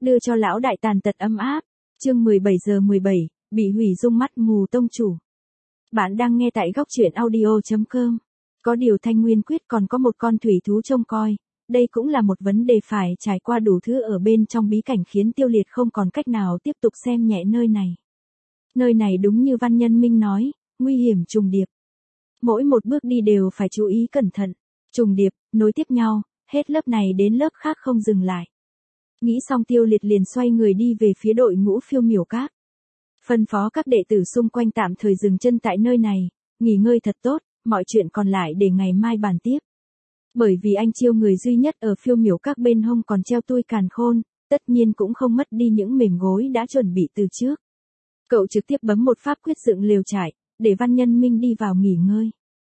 đưa cho lão đại tàn tật ấm áp. Chương 17:17, bị hủy dung mắt mù tông chủ. Bạn đang nghe tại góc truyện audio.com. Có điều Thanh Nguyên Quyết còn có một con thủy thú trông coi, đây cũng là một vấn đề phải trải qua đủ thứ ở bên trong bí cảnh khiến Tiêu Liệt không còn cách nào tiếp tục xem nhẹ nơi này. Nơi này đúng như Văn Nhân Minh nói, nguy hiểm trùng điệp. Mỗi một bước đi đều phải chú ý cẩn thận, trùng điệp, nối tiếp nhau, hết lớp này đến lớp khác không dừng lại. Nghĩ xong Tiêu Liệt liền xoay người đi về phía đội ngũ Phiêu Miểu Các. Phân phó các đệ tử xung quanh tạm thời dừng chân tại nơi này, nghỉ ngơi thật tốt, mọi chuyện còn lại để ngày mai bàn tiếp. Bởi vì anh Chiêu người duy nhất ở Phiêu Miểu Các bên hông còn treo tui càn khôn, tất nhiên cũng không mất đi những mềm gối đã chuẩn bị từ trước. Cậu trực tiếp bấm một pháp quyết dựng lều trại, để Văn Nhân Minh đi vào nghỉ ngơi.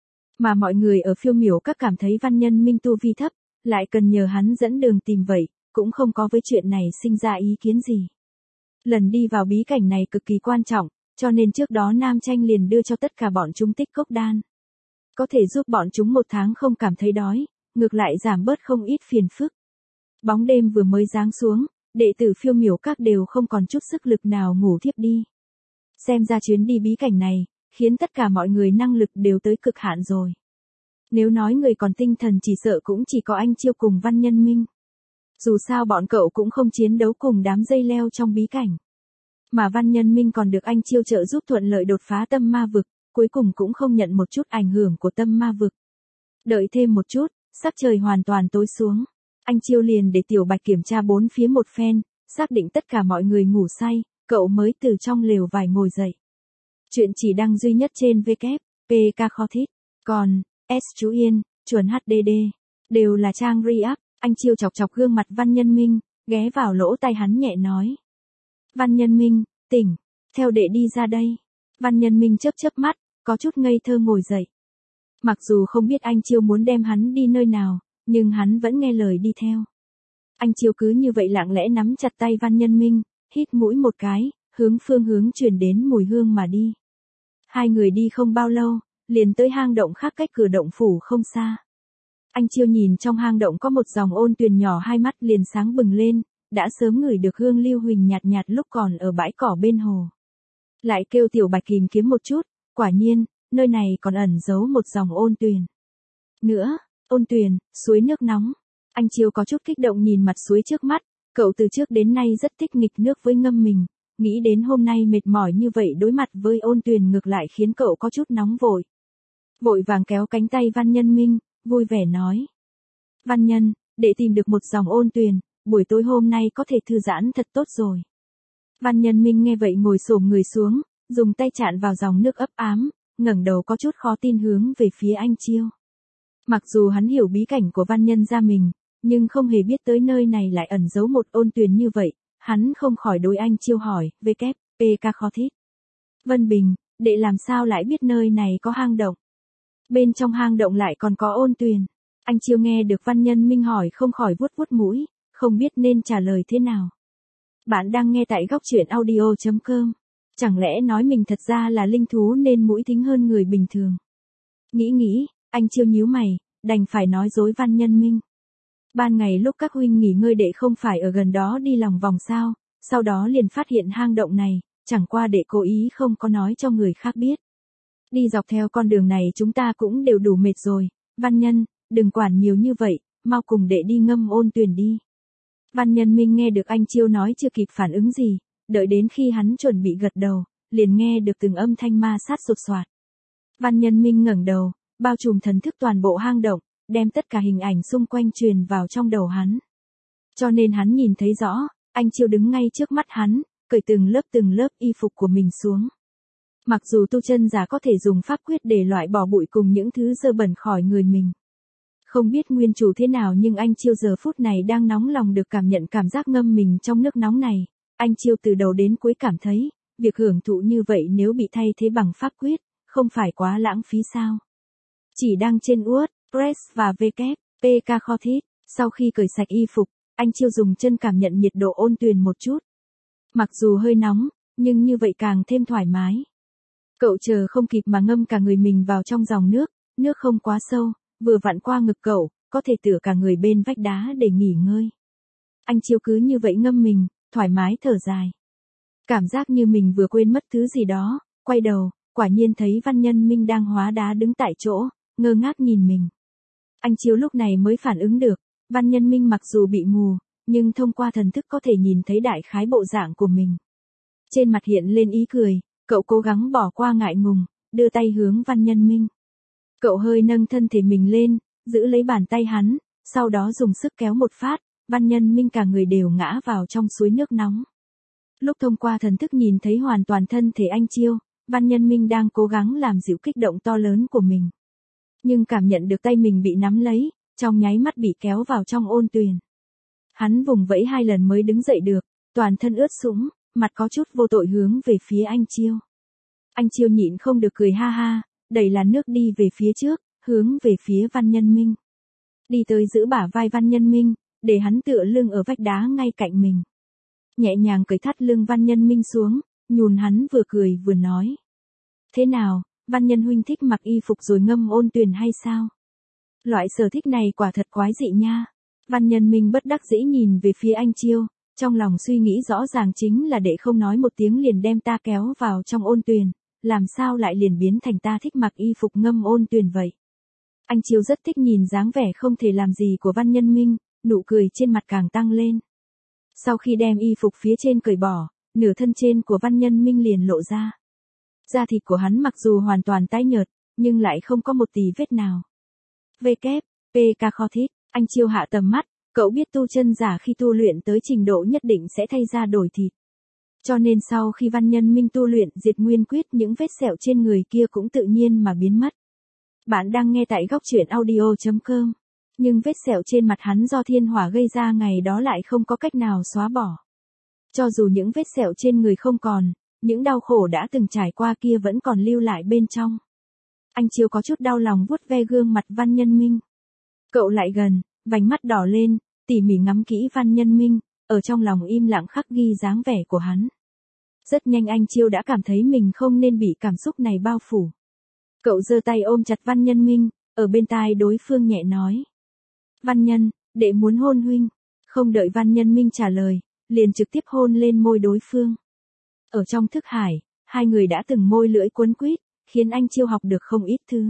Mà mọi người ở Phiêu Miểu Các cảm thấy Văn Nhân Minh tu vi thấp, lại cần nhờ hắn dẫn đường tìm vậy, cũng không có với chuyện này sinh ra ý kiến gì. Lần đi vào bí cảnh này cực kỳ quan trọng, cho nên trước đó Nam Tranh liền đưa cho tất cả bọn chúng tích cốc đan. Có thể giúp bọn chúng 1 tháng không cảm thấy đói, ngược lại giảm bớt không ít phiền phức. Bóng đêm vừa mới giáng xuống, đệ tử Phiêu Miểu Các đều không còn chút sức lực nào ngủ thiếp đi. Xem ra chuyến đi bí cảnh này, khiến tất cả mọi người năng lực đều tới cực hạn rồi. Nếu nói người còn tinh thần chỉ sợ cũng chỉ có anh Chiêu cùng Văn Nhân Minh. Dù sao bọn cậu cũng không chiến đấu cùng đám dây leo trong bí cảnh. Mà Văn Nhân Minh còn được anh Chiêu trợ giúp thuận lợi đột phá tâm ma vực, cuối cùng cũng không nhận một chút ảnh hưởng của tâm ma vực. Đợi thêm một chút, sắc trời hoàn toàn tối xuống. Anh Chiêu liền để Tiểu Bạch kiểm tra 4 phía một phen, xác định tất cả mọi người ngủ say, cậu mới từ trong lều vải ngồi dậy. Chuyện chỉ đăng duy nhất trên WPK Kho Thích. Còn, S chú Yên, chuẩn HDD, đều là trang re-up. Anh Chiêu chọc chọc gương mặt Văn Nhân Minh, ghé vào lỗ tai hắn nhẹ nói. Văn Nhân Minh, tỉnh, theo đệ đi ra đây. Văn Nhân Minh chớp chớp mắt, có chút ngây thơ ngồi dậy. Mặc dù không biết anh Chiêu muốn đem hắn đi nơi nào, nhưng hắn vẫn nghe lời đi theo. Anh Chiêu cứ như vậy lặng lẽ nắm chặt tay Văn Nhân Minh, hít mũi một cái, hướng phương hướng truyền đến mùi hương mà đi. Hai người đi không bao lâu, liền tới hang động khác cách cửa động phủ không xa. Anh Chiêu nhìn trong hang động có một dòng ôn tuyền nhỏ, hai mắt liền sáng bừng lên, đã sớm ngửi được hương lưu huỳnh nhạt nhạt lúc còn ở bãi cỏ bên hồ. Lại kêu Tiểu Bạch tìm kiếm một chút, quả nhiên, nơi này còn ẩn giấu một dòng ôn tuyền. Nữa, ôn tuyền, suối nước nóng. Anh Chiêu có chút kích động nhìn mặt suối trước mắt, cậu từ trước đến nay rất thích nghịch nước với ngâm mình, nghĩ đến hôm nay mệt mỏi như vậy đối mặt với ôn tuyền ngược lại khiến cậu có chút nóng vội. Vội vàng kéo cánh tay Văn Nhân Minh, vui vẻ nói. Văn Nhân, để tìm được một dòng ôn tuyền, buổi tối hôm nay có thể thư giãn thật tốt rồi. Văn Nhân Minh nghe vậy ngồi xổm người xuống, dùng tay chạm vào dòng nước ấp ám, ngẩng đầu có chút khó tin hướng về phía anh Chiêu. Mặc dù hắn hiểu bí cảnh của Văn Nhân gia mình, nhưng không hề biết tới nơi này lại ẩn giấu một ôn tuyền như vậy, hắn không khỏi đối anh Chiêu hỏi, WPK Kho Thích. Vân Bình, đệ làm sao lại biết nơi này có hang động? Bên trong hang động lại còn có ôn tuyền. Anh Chiêu nghe được Văn Nhân Minh hỏi không khỏi vuốt vuốt mũi, không biết nên trả lời thế nào. Bạn đang nghe tại góc truyện audio.com. Chẳng lẽ nói mình thật ra là linh thú nên mũi thính hơn người bình thường? Nghĩ, anh Chiêu nhíu mày, đành phải nói dối Văn Nhân Minh. Ban ngày lúc các huynh nghỉ ngơi đệ không phải ở gần đó đi lòng vòng sao, sau đó liền phát hiện hang động này, chẳng qua đệ cố ý không có nói cho người khác biết. Đi dọc theo con đường này chúng ta cũng đều đủ mệt rồi, Văn Nhân, đừng quản nhiều như vậy, mau cùng đệ đi ngâm ôn tuyền đi. Văn Nhân Minh nghe được anh Chiêu nói chưa kịp phản ứng gì, đợi đến khi hắn chuẩn bị gật đầu, liền nghe được từng âm thanh ma sát sột soạt. Văn Nhân Minh ngẩng đầu, bao trùm thần thức toàn bộ hang động, đem tất cả hình ảnh xung quanh truyền vào trong đầu hắn. Cho nên hắn nhìn thấy rõ, anh Chiêu đứng ngay trước mắt hắn, cởi từng lớp y phục của mình xuống. Mặc dù tu chân giả có thể dùng pháp quyết để loại bỏ bụi cùng những thứ dơ bẩn khỏi người mình. Không biết nguyên chủ thế nào nhưng anh Chiêu giờ phút này đang nóng lòng được cảm nhận cảm giác ngâm mình trong nước nóng này. Anh Chiêu từ đầu đến cuối cảm thấy, việc hưởng thụ như vậy nếu bị thay thế bằng pháp quyết, không phải quá lãng phí sao? Chỉ đăng trên WordPress và WPK Kho Thích. Sau khi cởi sạch y phục, anh Chiêu dùng chân cảm nhận nhiệt độ ôn tuyền một chút. Mặc dù hơi nóng, nhưng như vậy càng thêm thoải mái. Cậu chờ không kịp mà ngâm cả người mình vào trong dòng nước không quá sâu, vừa vặn qua ngực cậu, có thể tựa cả người bên vách đá để nghỉ ngơi. Anh Chiêu cứ như vậy ngâm mình, thoải mái thở dài. Cảm giác như mình vừa quên mất thứ gì đó, quay đầu, quả nhiên thấy Văn Nhân Minh đang hóa đá đứng tại chỗ, ngơ ngác nhìn mình. Anh Chiêu lúc này mới phản ứng được, Văn Nhân Minh mặc dù bị mù, nhưng thông qua thần thức có thể nhìn thấy đại khái bộ dạng của mình. Trên mặt hiện lên ý cười, cậu cố gắng bỏ qua ngại ngùng, đưa tay hướng Văn Nhân Minh. Cậu hơi nâng thân thể mình lên, giữ lấy bàn tay hắn, sau đó dùng sức kéo một phát, Văn Nhân Minh cả người đều ngã vào trong suối nước nóng. Lúc thông qua thần thức nhìn thấy hoàn toàn thân thể anh Chiêu, Văn Nhân Minh đang cố gắng làm dịu kích động to lớn của mình. Nhưng cảm nhận được tay mình bị nắm lấy, trong nháy mắt bị kéo vào trong ôn tuyền. Hắn vùng vẫy 2 lần mới đứng dậy được, toàn thân ướt sũng, mặt có chút vô tội hướng về phía anh Chiêu. Anh Chiêu nhịn không được cười ha ha, đẩy làn nước đi về phía trước, hướng về phía Văn Nhân Minh. Đi tới giữ bả vai Văn Nhân Minh, để hắn tựa lưng ở vách đá ngay cạnh mình. Nhẹ nhàng cởi thắt lưng Văn Nhân Minh xuống, nhùn hắn vừa cười vừa nói. Thế nào, Văn Nhân huynh thích mặc y phục rồi ngâm ôn tuyền hay sao? Loại sở thích này quả thật quái dị nha. Văn Nhân Minh bất đắc dĩ nhìn về phía anh Chiêu, trong lòng suy nghĩ rõ ràng chính là để không nói một tiếng liền đem ta kéo vào trong ôn tuyền, làm sao lại liền biến thành ta thích mặc y phục ngâm ôn tuyền vậy. Anh Chiêu rất thích nhìn dáng vẻ không thể làm gì của Văn Nhân Minh, nụ cười trên mặt càng tăng lên. Sau khi đem y phục phía trên cởi bỏ, nửa thân trên của Văn Nhân Minh liền lộ ra. Da thịt của hắn mặc dù hoàn toàn tái nhợt, nhưng lại không có một tì vết nào. PK kho thích, anh Chiêu hạ tầm mắt, cậu biết tu chân giả khi tu luyện tới trình độ nhất định sẽ thay da đổi thịt. Cho nên sau khi Văn Nhân Minh tu luyện diệt nguyên quyết những vết sẹo trên người kia cũng tự nhiên mà biến mất. Bạn đang nghe tại góc truyện audio.com. Nhưng vết sẹo trên mặt hắn do thiên hỏa gây ra ngày đó lại không có cách nào xóa bỏ. Cho dù những vết sẹo trên người không còn, những đau khổ đã từng trải qua kia vẫn còn lưu lại bên trong. Anh Chiêu có chút đau lòng vuốt ve gương mặt Văn Nhân Minh. Cậu lại gần, vành mắt đỏ lên, tỉ mỉ ngắm kỹ Văn Nhân Minh, ở trong lòng im lặng khắc ghi dáng vẻ của hắn. Rất nhanh anh Chiêu đã cảm thấy mình không nên bị cảm xúc này bao phủ. Cậu giơ tay ôm chặt Văn Nhân Minh, ở bên tai đối phương nhẹ nói. Văn Nhân, đệ muốn hôn huynh. Không đợi Văn Nhân Minh trả lời, liền trực tiếp hôn lên môi đối phương. Ở trong thức hải, hai người đã từng môi lưỡi quấn quýt, khiến anh Chiêu học được không ít thứ.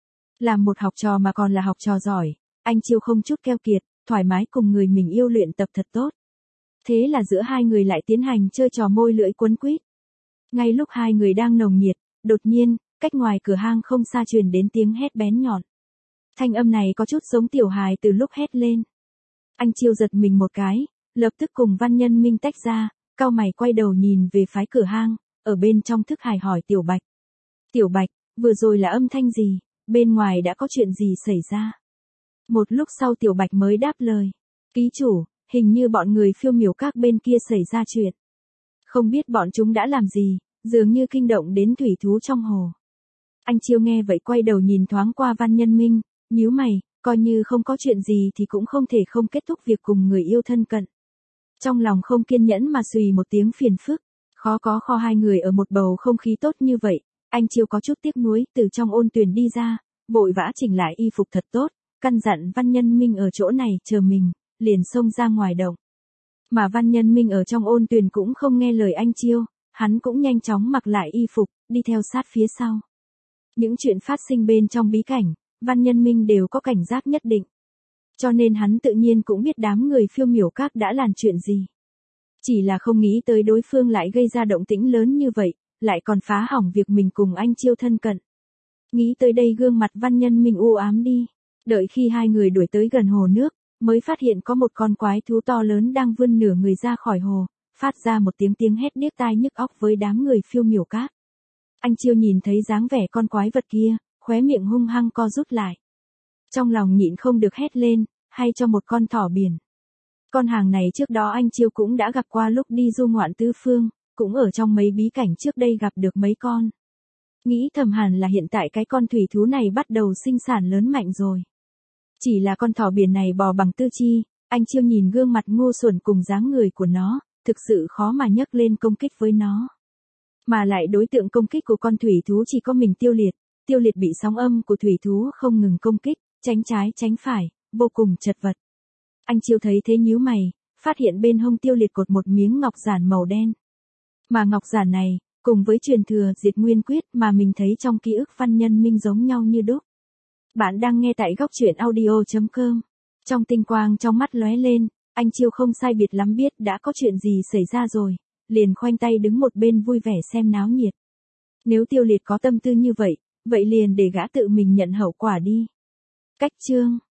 Làm một học trò mà còn là học trò giỏi, anh Chiêu không chút keo kiệt, thoải mái cùng người mình yêu luyện tập thật tốt. Thế là giữa hai người lại tiến hành chơi trò môi lưỡi quấn quýt. Ngay lúc hai người đang nồng nhiệt, đột nhiên, cách ngoài cửa hang không xa truyền đến tiếng hét bén nhọn. Thanh âm này có chút giống tiểu hài từ lúc hét lên. Anh Chiêu giật mình một cái, lập tức cùng Văn Nhân Minh tách ra, cau mày quay đầu nhìn về phái cửa hang, ở bên trong thức hải hỏi Tiểu Bạch. Tiểu Bạch, vừa rồi là âm thanh gì, bên ngoài đã có chuyện gì xảy ra? Một lúc sau Tiểu Bạch mới đáp lời. Ký chủ, hình như bọn người Phiêu Miểu Các bên kia xảy ra chuyện. Không biết bọn chúng đã làm gì, dường như kinh động đến thủy thú trong hồ. Anh Chiêu nghe vậy quay đầu nhìn thoáng qua Văn Nhân Minh, nhíu mày, coi như không có chuyện gì thì cũng không thể không kết thúc việc cùng người yêu thân cận. Trong lòng không kiên nhẫn mà xùy một tiếng phiền phức, khó có kho hai người ở một bầu không khí tốt như vậy, anh Chiêu có chút tiếc nuối từ trong ôn tuyền đi ra, vội vã chỉnh lại y phục thật tốt, căn dặn Văn Nhân Minh ở chỗ này chờ mình, liền xông ra ngoài động. Mà Văn Nhân Minh ở trong ôn tuyền cũng không nghe lời anh Chiêu, hắn cũng nhanh chóng mặc lại y phục, đi theo sát phía sau. Những chuyện phát sinh bên trong bí cảnh, Văn Nhân Minh đều có cảnh giác nhất định. Cho nên hắn tự nhiên cũng biết đám người Phiêu Miểu Các đã làm chuyện gì. Chỉ là không nghĩ tới đối phương lại gây ra động tĩnh lớn như vậy, lại còn phá hỏng việc mình cùng anh Chiêu thân cận. Nghĩ tới đây gương mặt Văn Nhân Minh u ám đi. Đợi khi hai người đuổi tới gần hồ nước, mới phát hiện có một con quái thú to lớn đang vươn nửa người ra khỏi hồ, phát ra một tiếng hét điếc tai nhức óc với đám người Phiêu Miểu Các. Anh Chiêu nhìn thấy dáng vẻ con quái vật kia, khóe miệng hung hăng co rút lại. Trong lòng nhịn không được hét lên, hay cho một con thỏ biển. Con hàng này trước đó anh Chiêu cũng đã gặp qua lúc đi du ngoạn tứ phương, cũng ở trong mấy bí cảnh trước đây gặp được mấy con. Nghĩ thầm hẳn là hiện tại cái con thủy thú này bắt đầu sinh sản lớn mạnh rồi. Chỉ là con thỏ biển này bò bằng tư chi, anh Chiêu nhìn gương mặt ngu xuẩn cùng dáng người của nó, thực sự khó mà nhấc lên công kích với nó. Mà lại đối tượng công kích của con thủy thú chỉ có mình Tiêu Liệt bị sóng âm của thủy thú không ngừng công kích, tránh trái tránh phải, vô cùng chật vật. Anh Chiêu thấy thế nhíu mày, phát hiện bên hông Tiêu Liệt cột một miếng ngọc giản màu đen. Mà ngọc giản này, cùng với truyền thừa diệt nguyên quyết mà mình thấy trong ký ức Văn Nhân Minh giống nhau như đúc. Bạn đang nghe tại góc truyện audio.com. Trong tinh quang trong mắt lóe lên, anh Chiêu không sai biệt lắm biết đã có chuyện gì xảy ra rồi, liền khoanh tay đứng một bên vui vẻ xem náo nhiệt. Nếu Tiêu Liệt có tâm tư như vậy, vậy liền để gã tự mình nhận hậu quả đi. Cách chương